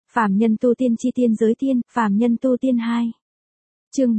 Phàm nhân tu tiên chi tiên giới tiên, phàm nhân tu tiên 2. Chương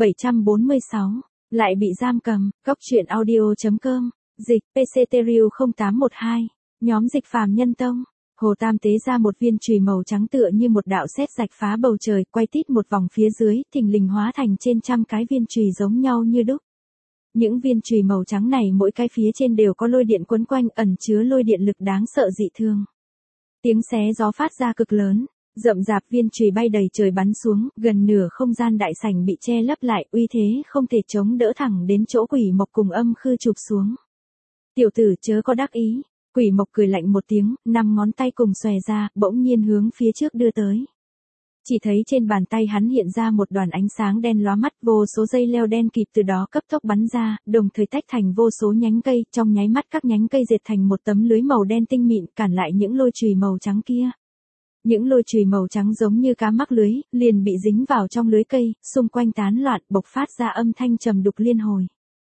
746, lại bị giam cầm, góc truyện audio.com, dịch, PCTRU 0812, nhóm dịch phàm nhân tông. Hồ Tam tế ra một viên chùy màu trắng tựa như một đạo sét rạch phá bầu trời, quay tít một vòng phía dưới, thình lình hóa thành trên trăm cái viên chùy giống nhau như đúc. Những viên chùy màu trắng này mỗi cái phía trên đều có lôi điện quấn quanh, ẩn chứa lôi điện lực đáng sợ dị thường. Tiếng xé gió phát ra cực lớn, rậm rạp viên chùy bay đầy trời bắn xuống, gần nửa không gian đại sảnh bị che lấp lại, uy thế không thể chống đỡ, thẳng đến chỗ Quỷ Mộc cùng Âm Khư chụp xuống. Tiểu tử chớ có đắc ý. Quỷ Mộc cười lạnh một tiếng, 5 ngón tay cùng xòe ra, bỗng nhiên hướng phía trước đưa tới. Chỉ thấy trên bàn tay hắn hiện ra một đoàn ánh sáng đen lóa mắt, vô số dây leo đen kịp từ đó cấp tốc bắn ra, đồng thời tách thành vô số nhánh cây, trong nháy mắt các nhánh cây dệt thành một tấm lưới màu đen tinh mịn, cản lại những lôi chùy màu trắng kia. Những lôi chùy màu trắng giống như cá mắc lưới, liền bị dính vào trong lưới cây, xung quanh tán loạn, bộc phát ra âm thanh trầm đục liên hồi.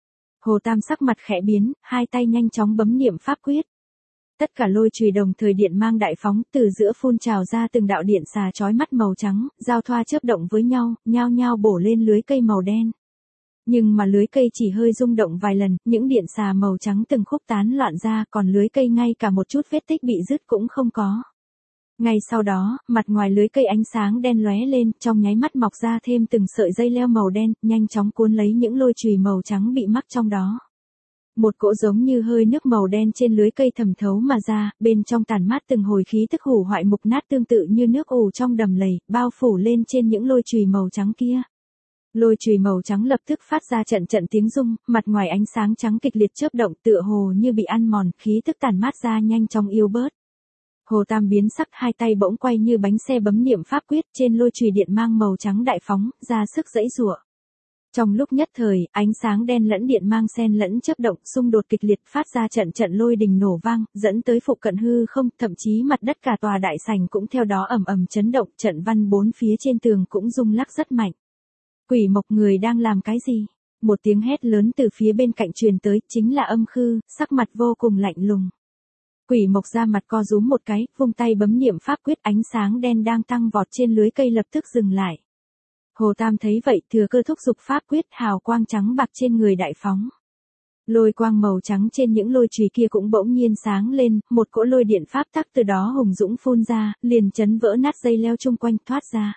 Hồ Tam sắc mặt khẽ biến, hai tay nhanh chóng bấm niệm pháp quyết. Tất cả lôi chùy đồng thời điện mang đại phóng, từ giữa phun trào ra từng đạo điện xà chói mắt màu trắng, giao thoa chớp động với nhau, nhao nhao bổ lên lưới cây màu đen. Nhưng mà lưới cây chỉ hơi rung động vài lần, những điện xà màu trắng từng khúc tán loạn ra, còn lưới cây ngay cả một chút vết tích bị rứt cũng không có. Ngay sau đó, mặt ngoài lưới cây ánh sáng đen lóe lên, trong nháy mắt mọc ra thêm từng sợi dây leo màu đen, nhanh chóng cuốn lấy những lôi chùy màu trắng bị mắc trong đó. Một cỗ giống như hơi nước màu đen trên lưới cây thẩm thấu mà ra, bên trong tản mát từng hồi khí tức hủ hoại mục nát tương tự như nước ù trong đầm lầy, bao phủ lên trên những lôi chùy màu trắng kia. Lôi chùy màu trắng lập tức phát ra trận trận tiếng rung, mặt ngoài ánh sáng trắng kịch liệt chớp động, tựa hồ như bị ăn mòn, khí tức tản mát ra nhanh chóng yếu bớt. Hồ Tam biến sắc, hai tay bỗng quay như bánh xe bấm niệm pháp quyết, trên lôi chùy điện mang màu trắng đại phóng, ra sức giãy giụa. Trong lúc nhất thời, ánh sáng đen lẫn điện mang xen lẫn chớp động, xung đột kịch liệt, phát ra trận trận lôi đình nổ vang, dẫn tới phụ cận hư không, thậm chí mặt đất cả tòa đại sảnh cũng theo đó ầm ầm chấn động, trận văn bốn phía trên tường cũng rung lắc rất mạnh. Quỷ Mộc, người đang làm cái gì? Một tiếng hét lớn từ phía bên cạnh truyền tới, chính là Âm Khư, sắc mặt vô cùng lạnh lùng. Quỷ Mộc ra mặt co rúm một cái, vung tay bấm niệm pháp quyết, ánh sáng đen đang tăng vọt trên lưới cây lập tức dừng lại. Hồ Tam thấy vậy, thừa cơ thúc giục pháp quyết, hào quang trắng bạc trên người đại phóng. Lôi quang màu trắng trên những lôi chùy kia cũng bỗng nhiên sáng lên, một cỗ lôi điện pháp tắc từ đó hùng dũng phun ra, liền chấn vỡ nát dây leo chung quanh thoát ra.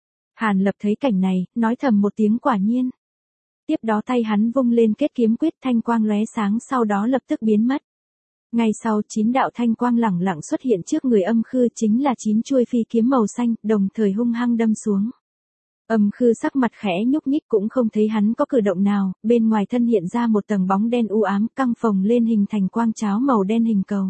Hàn Lập thấy cảnh này, nói thầm một tiếng quả nhiên. Tiếp đó tay hắn vung lên kết kiếm quyết, thanh quang lóe sáng, sau đó lập tức biến mất. Ngay sau, 9 đạo thanh quang lẳng lặng xuất hiện trước người Âm Khư, chính là 9 chuôi phi kiếm màu xanh, đồng thời hung hăng đâm xuống. Âm Khư sắc mặt khẽ nhúc nhích, cũng không thấy hắn có cử động nào, bên ngoài thân hiện ra một tầng bóng đen u ám, căng phồng lên hình thành quang cháo màu đen hình cầu.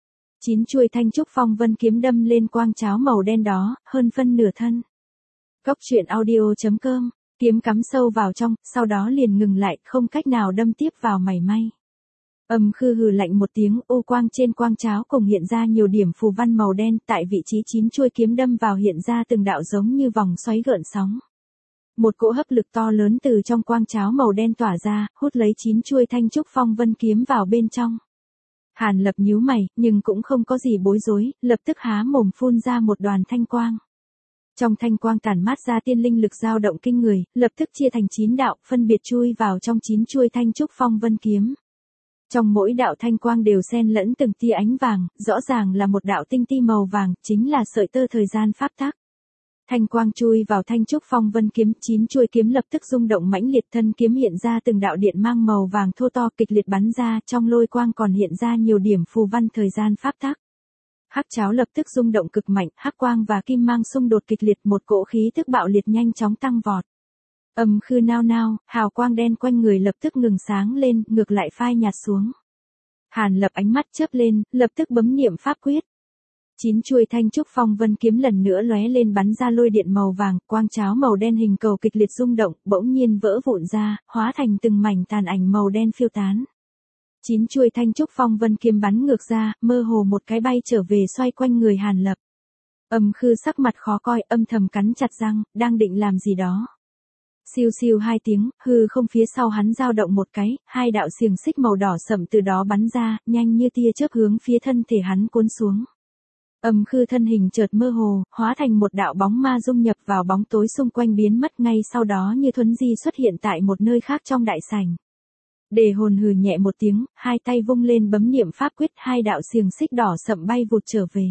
9 chuôi thanh trúc phong vân kiếm đâm lên quang cháo màu đen đó, hơn phân nửa thân. Góc truyện audio.com, kiếm cắm sâu vào trong, sau đó liền ngừng lại, không cách nào đâm tiếp vào mảy may. Âm Khư hừ lạnh một tiếng, ô quang trên quang cháo cùng hiện ra nhiều điểm phù văn màu đen, tại vị trí 9 chuôi kiếm đâm vào hiện ra từng đạo giống như vòng xoáy gợn sóng. Một cỗ hấp lực to lớn từ trong quang cháo màu đen tỏa ra, hút lấy 9 chuôi thanh trúc phong vân kiếm vào bên trong. Hàn Lập nhíu mày, nhưng cũng không có gì bối rối, lập tức há mồm phun ra một đoàn thanh quang. Trong thanh quang tản mát ra tiên linh lực dao động kinh người, lập tức chia thành 9 đạo, phân biệt chui vào trong 9 chuôi thanh trúc phong vân kiếm. Trong mỗi đạo thanh quang đều xen lẫn từng tia ánh vàng, rõ ràng là một đạo tinh ti màu vàng, chính là sợi tơ thời gian pháp tắc. Thanh quang chui vào thanh trúc phong vân kiếm, 9 chuôi kiếm lập tức rung động mãnh liệt, thân kiếm hiện ra từng đạo điện mang màu vàng thô to kịch liệt bắn ra, trong lôi quang còn hiện ra nhiều điểm phù văn thời gian pháp tắc. Hắc cháo lập tức rung động cực mạnh, hắc quang và kim mang xung đột kịch liệt, một cỗ khí tức bạo liệt nhanh chóng tăng vọt. Âm Khư nao nao, hào quang đen quanh người lập tức ngừng sáng lên, ngược lại phai nhạt xuống. Hàn Lập ánh mắt chớp lên, lập tức bấm niệm pháp quyết. 9 chuôi thanh trúc phong vân kiếm lần nữa lóe lên bắn ra lôi điện màu vàng, quang cháo màu đen hình cầu kịch liệt rung động, bỗng nhiên vỡ vụn ra, hóa thành từng mảnh tàn ảnh màu đen phiêu tán. 9 chuôi thanh trúc phong vân kiếm bắn ngược ra, mơ hồ một cái bay trở về xoay quanh người Hàn Lập. Âm Khư sắc mặt khó coi, âm thầm cắn chặt răng, đang định làm gì đó. Siêu siêu hai tiếng, hư không phía sau hắn dao động một cái, hai đạo xiềng xích màu đỏ sẫm từ đó bắn ra, nhanh như tia chớp hướng phía thân thể hắn cuốn xuống. Âm Khư thân hình chợt mơ hồ, hóa thành một đạo bóng ma dung nhập vào bóng tối xung quanh biến mất ngay sau đó như thuấn di xuất hiện tại một nơi khác trong đại sảnh. Đề Hồn hừ nhẹ một tiếng, hai tay vung lên bấm niệm pháp quyết, hai đạo xiềng xích đỏ sậm bay vụt trở về.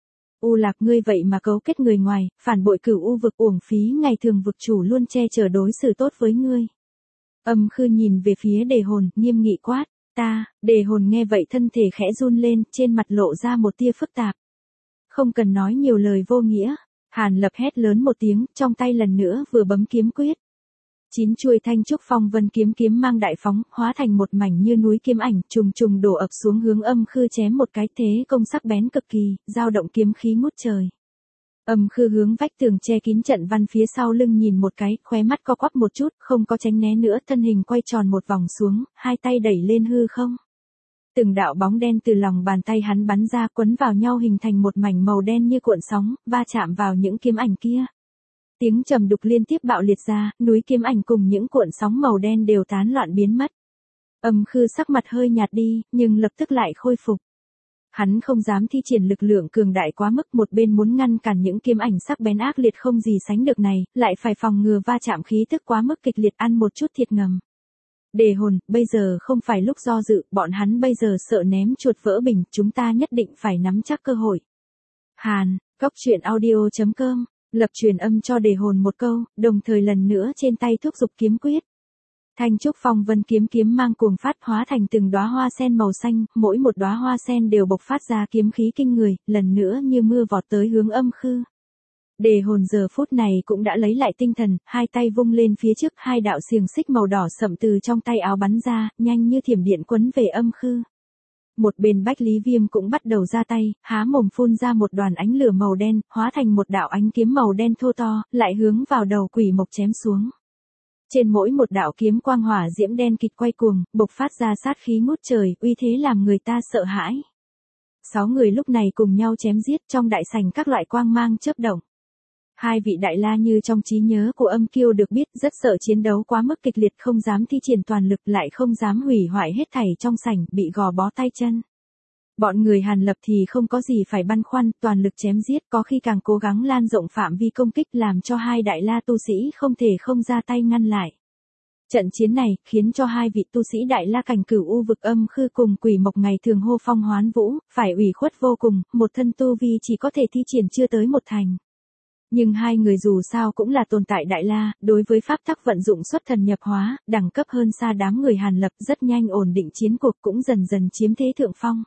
U Lạc, ngươi vậy mà cấu kết người ngoài, phản bội Cửu U vực, uổng phí ngày thường vực chủ luôn che chở đối xử tốt với ngươi. Âm Khư nhìn về phía Đề Hồn, nghiêm nghị quát, ta. Đề Hồn nghe vậy thân thể khẽ run lên, trên mặt lộ ra một tia phức tạp. Không cần nói nhiều lời vô nghĩa. Hàn Lập hét lớn một tiếng, trong tay lần nữa vừa bấm kiếm quyết. 9 chuôi Thanh Trúc Phong Vân kiếm mang đại phóng, hóa thành một mảnh như núi kiếm ảnh, trùng trùng đổ ập xuống hướng Âm Khư chém một cái, thế công sắc bén cực kỳ, dao động kiếm khí ngút trời. Âm Khư hướng vách tường che kín trận văn phía sau lưng nhìn một cái, khóe mắt co quắp một chút, không có tránh né nữa, thân hình quay tròn một vòng xuống, hai tay đẩy lên hư không. Từng đạo bóng đen từ lòng bàn tay hắn bắn ra, quấn vào nhau hình thành một mảnh màu đen như cuộn sóng, va chạm vào những kiếm ảnh kia. Tiếng trầm đục liên tiếp bạo liệt ra, núi kiếm ảnh cùng những cuộn sóng màu đen đều tán loạn biến mất. Âm Khư sắc mặt hơi nhạt đi, nhưng lập tức lại khôi phục. Hắn không dám thi triển lực lượng cường đại quá mức, một bên muốn ngăn cản những kiếm ảnh sắc bén ác liệt không gì sánh được này, lại phải phòng ngừa va chạm khí tức quá mức kịch liệt, ăn một chút thiệt ngầm. Đề Hồn, bây giờ không phải lúc do dự, bọn hắn bây giờ sợ ném chuột vỡ bình, chúng ta nhất định phải nắm chắc cơ hội. Hàn, Góc.truyện.audio.com lập truyền âm cho Đề Hồn một câu, đồng thời lần nữa trên tay thúc giục kiếm quyết. Thanh Trúc Phong Vân kiếm mang cuồng phát, hóa thành từng đóa hoa sen màu xanh, mỗi một đóa hoa sen đều bộc phát ra kiếm khí kinh người, lần nữa như mưa vọt tới hướng Âm Khư. Đề Hồn giờ phút này cũng đã lấy lại tinh thần, hai tay vung lên phía trước, hai đạo xiềng xích màu đỏ sậm từ trong tay áo bắn ra, nhanh như thiểm điện quấn về Âm Khư. Một bên Bách Lý Viêm cũng bắt đầu ra tay, há mồm phun ra một đoàn ánh lửa màu đen, hóa thành một đạo ánh kiếm màu đen thô to, lại hướng vào đầu quỷ mộc chém xuống. Trên mỗi một đạo kiếm quang hỏa diễm đen kịt quay cuồng, bộc phát ra sát khí ngút trời, uy thế làm người ta sợ hãi. 6 người lúc này cùng nhau chém giết, trong đại sảnh các loại quang mang chớp động. Hai vị đại la như trong trí nhớ của Âm Kiêu được biết rất sợ chiến đấu quá mức kịch liệt, không dám thi triển toàn lực, lại không dám hủy hoại hết thảy trong sảnh, bị gò bó tay chân. Bọn người Hàn Lập thì không có gì phải băn khoăn, toàn lực chém giết, có khi càng cố gắng lan rộng phạm vi công kích, làm cho hai đại la tu sĩ không thể không ra tay ngăn lại. Trận chiến này khiến cho hai vị tu sĩ đại la cảnh Cửu U vực Âm Khư cùng quỷ mộc ngày thường hô phong hoán vũ, phải ủy khuất vô cùng, một thân tu vi chỉ có thể thi triển chưa tới một thành. Nhưng hai người dù sao cũng là tồn tại đại la, đối với pháp tắc vận dụng xuất thần nhập hóa, đẳng cấp hơn xa đám người Hàn Lập, rất nhanh ổn định chiến cuộc, cũng dần dần chiếm thế thượng phong.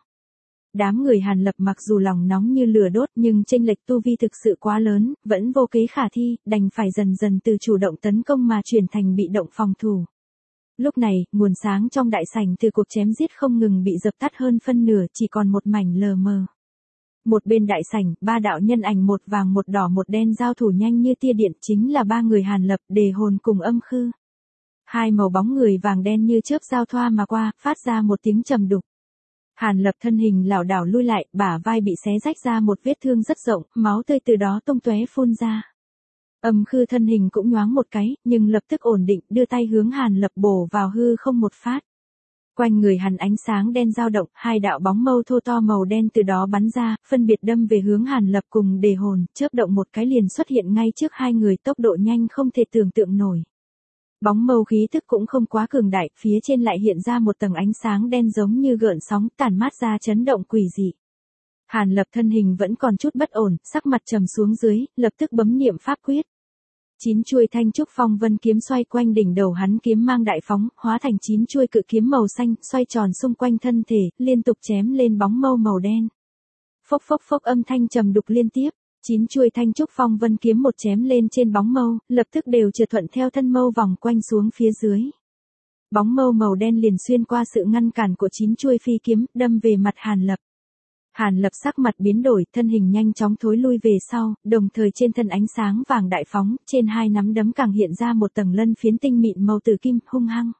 Đám người Hàn Lập mặc dù lòng nóng như lửa đốt nhưng chênh lệch tu vi thực sự quá lớn, vẫn vô kế khả thi, đành phải dần dần từ chủ động tấn công mà chuyển thành bị động phòng thủ. Lúc này, nguồn sáng trong đại sảnh từ cuộc chém giết không ngừng bị dập tắt hơn phân nửa, chỉ còn một mảnh lờ mờ. Một bên đại sảnh, ba đạo nhân ảnh một vàng một đỏ một đen giao thủ nhanh như tia điện, chính là ba người Hàn Lập, Đề Hồn cùng Âm Khư. Hai màu bóng người vàng đen như chớp giao thoa mà qua, phát ra một tiếng trầm đục. Hàn Lập thân hình lảo đảo lui lại, bả vai bị xé rách ra một vết thương rất rộng, máu tươi từ đó tung tóe phun ra. Âm Khư thân hình cũng nhoáng một cái, nhưng lập tức ổn định, đưa tay hướng Hàn Lập bổ vào hư không một phát. Quanh người hắn ánh sáng đen dao động, hai đạo bóng mâu thô to màu đen từ đó bắn ra, phân biệt đâm về hướng Hàn Lập cùng Đề Hồn, chớp động một cái liền xuất hiện ngay trước hai người, tốc độ nhanh không thể tưởng tượng nổi. Bóng mâu khí tức cũng không quá cường đại, phía trên lại hiện ra một tầng ánh sáng đen giống như gợn sóng, tản mát ra chấn động quỷ dị. Hàn Lập thân hình vẫn còn chút bất ổn, sắc mặt trầm xuống dưới, lập tức bấm niệm pháp quyết. 9 chuôi Thanh Trúc Phong Vân kiếm xoay quanh đỉnh đầu hắn, kiếm mang đại phóng, hóa thành 9 chuôi cự kiếm màu xanh, xoay tròn xung quanh thân thể, liên tục chém lên bóng mâu màu đen. Phốc phốc phốc, âm thanh trầm đục liên tiếp, 9 chuôi Thanh Trúc Phong Vân kiếm một chém lên trên bóng mâu, lập tức đều trượt thuận theo thân mâu vòng quanh xuống phía dưới. Bóng mâu màu đen liền xuyên qua sự ngăn cản của 9 chuôi phi kiếm, đâm về mặt Hàn Lập. Hàn Lập sắc mặt biến đổi, thân hình nhanh chóng thối lui về sau, đồng thời trên thân ánh sáng vàng đại phóng, trên hai nắm đấm càng hiện ra một tầng lân phiến tinh mịn màu tử kim, hung hăng.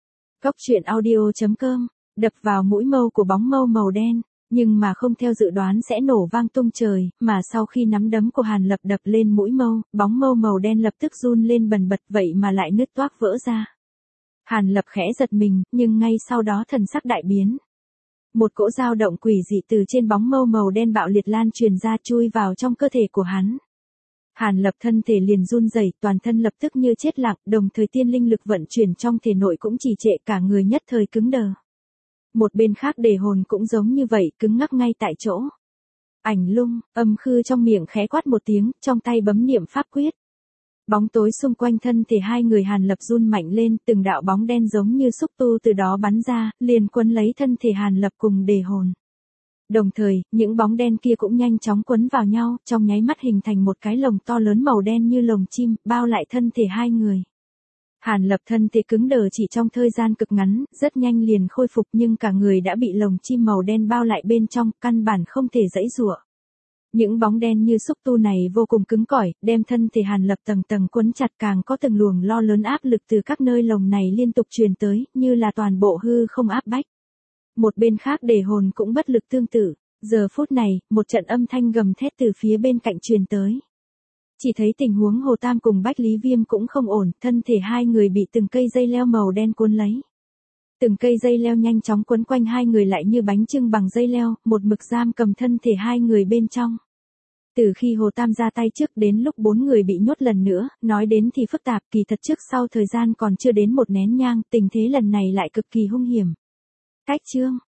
Góc.truyện.audio.com đập vào mũi mâu của bóng mâu màu đen, nhưng mà không theo dự đoán sẽ nổ vang tung trời, mà sau khi nắm đấm của Hàn Lập đập lên mũi mâu, bóng mâu màu đen lập tức run lên bần bật, vậy mà lại nứt toác vỡ ra. Hàn Lập khẽ giật mình, nhưng ngay sau đó thần sắc đại biến. Một cỗ dao động quỷ dị từ trên bóng mâu màu đen bạo liệt lan truyền ra chui vào trong cơ thể của hắn. Hàn Lập thân thể liền run rẩy, toàn thân lập tức như chết lặng, đồng thời tiên linh lực vận chuyển trong thể nội cũng trì trệ, cả người nhất thời cứng đờ. Một bên khác Đề Hồn cũng giống như vậy, cứng ngắc ngay tại chỗ. Ảnh Lung, Âm Khư trong miệng khẽ quát một tiếng, trong tay bấm niệm pháp quyết. Bóng tối xung quanh thân thể hai người Hàn Lập run mạnh lên, từng đạo bóng đen giống như xúc tu từ đó bắn ra, liền quấn lấy thân thể Hàn Lập cùng Đề Hồn. Đồng thời, những bóng đen kia cũng nhanh chóng quấn vào nhau, trong nháy mắt hình thành một cái lồng to lớn màu đen như lồng chim, bao lại thân thể hai người. Hàn Lập thân thể cứng đờ chỉ trong thời gian cực ngắn, rất nhanh liền khôi phục nhưng cả người đã bị lồng chim màu đen bao lại bên trong, căn bản không thể giãy giụa. Những bóng đen như xúc tu này vô cùng cứng cỏi, đem thân thể Hàn Lập tầng tầng quấn chặt, càng có từng luồng lo lớn áp lực từ các nơi lồng này liên tục truyền tới, như là toàn bộ hư không áp bách. Một bên khác Đề Hồn cũng bất lực tương tự, giờ phút này, một trận âm thanh gầm thét từ phía bên cạnh truyền tới. Chỉ thấy tình huống Hồ Tam cùng Bách Lý Viêm cũng không ổn, thân thể hai người bị từng cây dây leo màu đen cuốn lấy. Từng cây dây leo nhanh chóng quấn quanh hai người lại như bánh chưng bằng dây leo, một mực giam cầm thân thể hai người bên trong. Từ khi Hồ Tam ra tay trước đến lúc bốn người bị nhốt lần nữa, nói đến thì phức tạp, kỳ thật trước sau thời gian còn chưa đến một nén nhang, tình thế lần này lại cực kỳ hung hiểm. Cách chương